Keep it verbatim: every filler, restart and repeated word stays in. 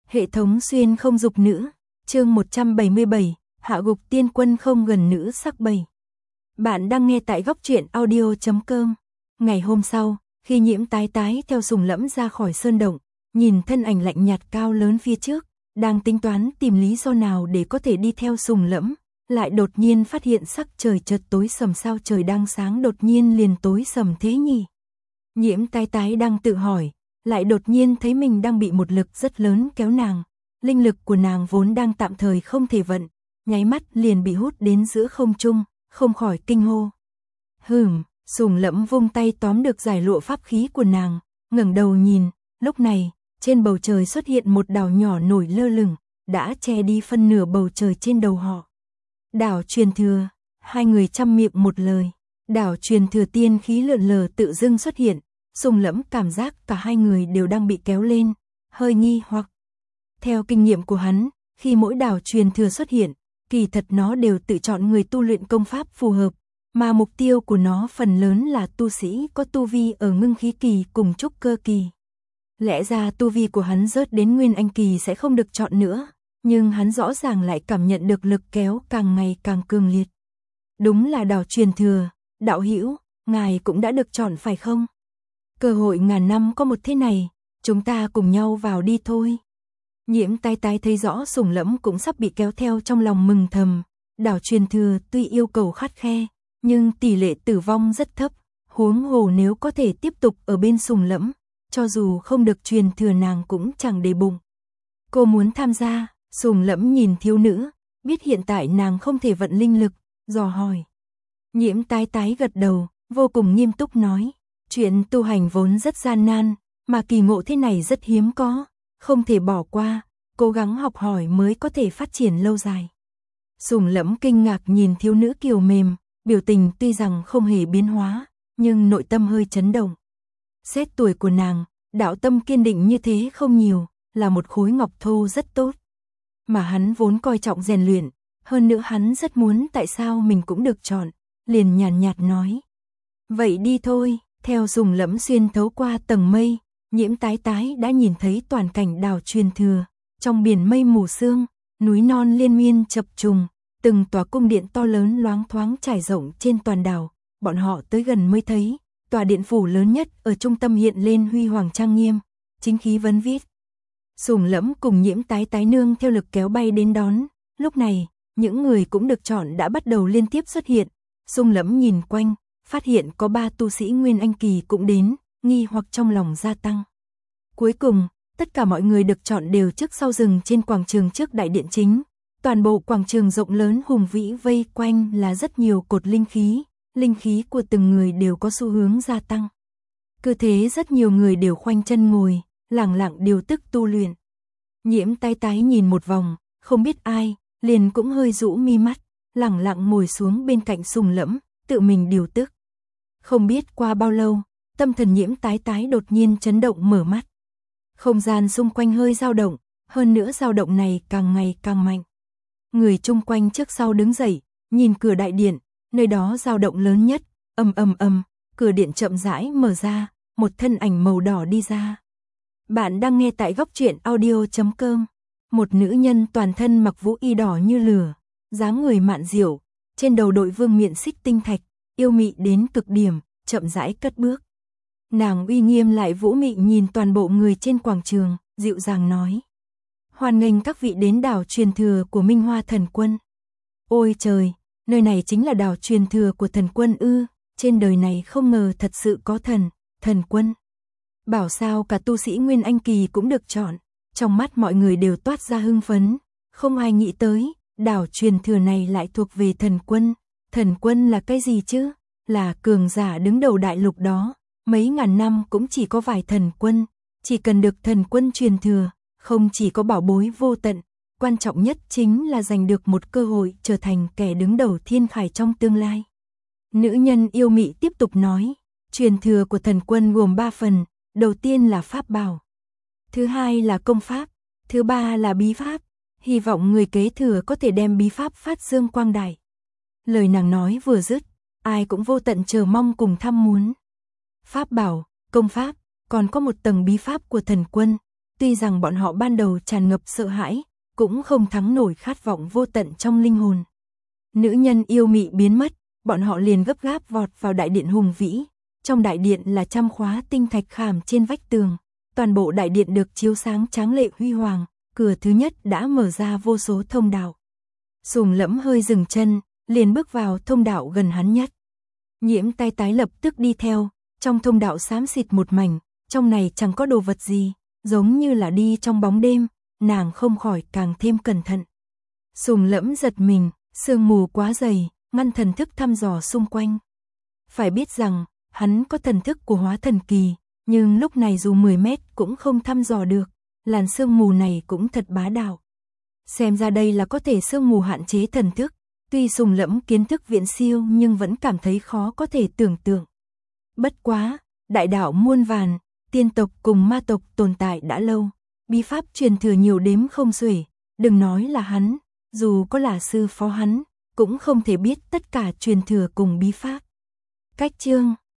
Hệ thống xuyên không dục nữ, chương một trăm bảy mươi bảy, hạ gục tiên quân không gần nữ sắc bầy. Bạn đang nghe tại góc truyện audio chấm com. Ngày hôm sau, khi Nhiễm Tái Tái theo Sùng Lẫm ra khỏi sơn động, nhìn thân ảnh lạnh nhạt cao lớn phía trước, đang tính toán tìm lý do nào để có thể đi theo Sùng Lẫm, lại đột nhiên phát hiện sắc trời chợt tối sầm, sao trời đang sáng đột nhiên liền tối sầm thế nhỉ? Nhiễm Tái Tái đang tự hỏi, lại đột nhiên thấy mình đang bị một lực rất lớn kéo nàng, linh lực của nàng vốn đang tạm thời không thể vận, nháy mắt liền bị hút đến giữa không trung, không khỏi kinh hô. Hừm, Sùng Lẫm vung tay tóm được giải lụa pháp khí của nàng, ngẩng đầu nhìn, lúc này, trên bầu trời xuất hiện một đảo nhỏ nổi lơ lửng, đã che đi phân nửa bầu trời trên đầu họ. Đảo Truyền Thừa, hai người chăm miệng một lời, đảo Truyền Thừa tiên khí lượn lờ tự dưng xuất hiện. Sùng Lẫm cảm giác cả hai người đều đang bị kéo lên, hơi nghi hoặc. Theo kinh nghiệm của hắn, khi mỗi đảo truyền thừa xuất hiện, kỳ thật nó đều tự chọn người tu luyện công pháp phù hợp, mà mục tiêu của nó phần lớn là tu sĩ có tu vi ở ngưng khí kỳ cùng trúc cơ kỳ. Lẽ ra tu vi của hắn rớt đến nguyên anh kỳ sẽ không được chọn nữa, nhưng hắn rõ ràng lại cảm nhận được lực kéo càng ngày càng cường liệt. Đúng là đảo truyền thừa, đạo hữu, ngài cũng đã được chọn phải không? Cơ hội ngàn năm có một thế này, chúng ta cùng nhau vào đi thôi. Nhiễm Tái Tái thấy rõ Sùng Lẫm cũng sắp bị kéo theo, trong lòng mừng thầm. Đảo truyền thừa tuy yêu cầu khắt khe, nhưng tỷ lệ tử vong rất thấp, huống hồ nếu có thể tiếp tục ở bên Sùng Lẫm, cho dù không được truyền thừa nàng cũng chẳng để bụng. Cô muốn tham gia? Sùng Lẫm nhìn thiếu nữ, biết hiện tại nàng không thể vận linh lực, dò hỏi. Nhiễm Tái Tái gật đầu, vô cùng nghiêm túc nói. Chuyện tu hành vốn rất gian nan, mà kỳ ngộ thế này rất hiếm có, không thể bỏ qua, cố gắng học hỏi mới có thể phát triển lâu dài. Sùng Lẫm kinh ngạc nhìn thiếu nữ kiều mềm, biểu tình tuy rằng không hề biến hóa, nhưng nội tâm hơi chấn động. Xét tuổi của nàng, đạo tâm kiên định như thế không nhiều, là một khối ngọc thô rất tốt. Mà hắn vốn coi trọng rèn luyện, hơn nữa hắn rất muốn tại sao mình cũng được chọn, liền nhàn nhạt nói. Vậy đi thôi. Theo Sùng Lẫm xuyên thấu qua tầng mây, Nhiễm Tái Tái đã nhìn thấy toàn cảnh đảo truyền thừa, trong biển mây mù sương, núi non liên miên chập trùng, từng tòa cung điện to lớn loáng thoáng trải rộng trên toàn đảo, bọn họ tới gần mới thấy, tòa điện phủ lớn nhất ở trung tâm hiện lên huy hoàng trang nghiêm, chính khí vấn vít. Sùng Lẫm cùng Nhiễm Tái Tái nương theo lực kéo bay đến đón, lúc này, những người cũng được chọn đã bắt đầu liên tiếp xuất hiện. Sùng Lẫm nhìn quanh, phát hiện có ba tu sĩ nguyên anh kỳ cũng đến, nghi hoặc trong lòng gia tăng. Cuối cùng, tất cả mọi người được chọn đều trước sau rừng trên quảng trường trước đại điện chính. Toàn bộ quảng trường rộng lớn hùng vĩ vây quanh là rất nhiều cột linh khí, linh khí của từng người đều có xu hướng gia tăng. Cứ thế rất nhiều người đều khoanh chân ngồi, lẳng lặng điều tức tu luyện. Nhiễm Tái Tái nhìn một vòng, không biết ai, liền cũng hơi rũ mi mắt, lẳng lặng ngồi xuống bên cạnh Sùng Lẫm, tự mình điều tức. Không biết qua bao lâu, tâm thần Nhiễm Tái Tái đột nhiên chấn động mở mắt. Không gian xung quanh hơi dao động, hơn nữa dao động này càng ngày càng mạnh. Người chung quanh trước sau đứng dậy, nhìn cửa đại điện, nơi đó dao động lớn nhất, ầm ầm ầm, cửa điện chậm rãi mở ra, một thân ảnh màu đỏ đi ra. Bạn đang nghe tại góc truyện audio chấm com. Một nữ nhân toàn thân mặc vũ y đỏ như lửa, dáng người mạn diệu, trên đầu đội vương miện xích tinh thạch, yêu mị đến cực điểm, chậm rãi cất bước. Nàng uy nghiêm lại vũ mị nhìn toàn bộ người trên quảng trường, dịu dàng nói. Hoan nghênh các vị đến đảo truyền thừa của Minh Hoa Thần Quân. Ôi trời, nơi này chính là đảo truyền thừa của thần quân ư, trên đời này không ngờ thật sự có thần, thần quân. Bảo sao cả tu sĩ Nguyên Anh Kỳ cũng được chọn, trong mắt mọi người đều toát ra hưng phấn, không ai nghĩ tới, đảo truyền thừa này lại thuộc về thần quân. Thần quân là cái gì chứ? Là cường giả đứng đầu đại lục đó, mấy ngàn năm cũng chỉ có vài thần quân, chỉ cần được thần quân truyền thừa, không chỉ có bảo bối vô tận, quan trọng nhất chính là giành được một cơ hội trở thành kẻ đứng đầu thiên khải trong tương lai. Nữ nhân yêu mị tiếp tục nói, truyền thừa của thần quân gồm ba phần, đầu tiên là pháp bảo, thứ hai là công pháp, thứ ba là bí pháp, hy vọng người kế thừa có thể đem bí pháp phát dương quang đại. Lời nàng nói vừa dứt, ai cũng vô tận chờ mong cùng tham muốn. Pháp bảo, công pháp, còn có một tầng bí pháp của thần quân, tuy rằng bọn họ ban đầu tràn ngập sợ hãi, cũng không thắng nổi khát vọng vô tận trong linh hồn. Nữ nhân yêu mị biến mất, bọn họ liền gấp gáp vọt vào đại điện hùng vĩ. Trong đại điện là trăm khóa tinh thạch khảm trên vách tường, toàn bộ đại điện được chiếu sáng tráng lệ huy hoàng, cửa thứ nhất đã mở ra vô số thông đạo. Sùng Lẫm hơi dừng chân, liền bước vào thông đạo gần hắn nhất. Nhiễm tay tái lập tức đi theo, trong thông đạo xám xịt một mảnh, trong này chẳng có đồ vật gì, giống như là đi trong bóng đêm, nàng không khỏi càng thêm cẩn thận. Sùng Lẫm giật mình, sương mù quá dày, ngăn thần thức thăm dò xung quanh. Phải biết rằng, hắn có thần thức của hóa thần kỳ, nhưng lúc này dù mười mét cũng không thăm dò được, làn sương mù này cũng thật bá đạo. Xem ra đây là có thể sương mù hạn chế thần thức, tuy Sùng Lẫm kiến thức viễn siêu nhưng vẫn cảm thấy khó có thể tưởng tượng. Bất quá, đại đạo muôn vàn, tiên tộc cùng ma tộc tồn tại đã lâu, bí pháp truyền thừa nhiều đếm không xuể, đừng nói là hắn, dù có là sư phó hắn, cũng không thể biết tất cả truyền thừa cùng bí pháp. Cách chương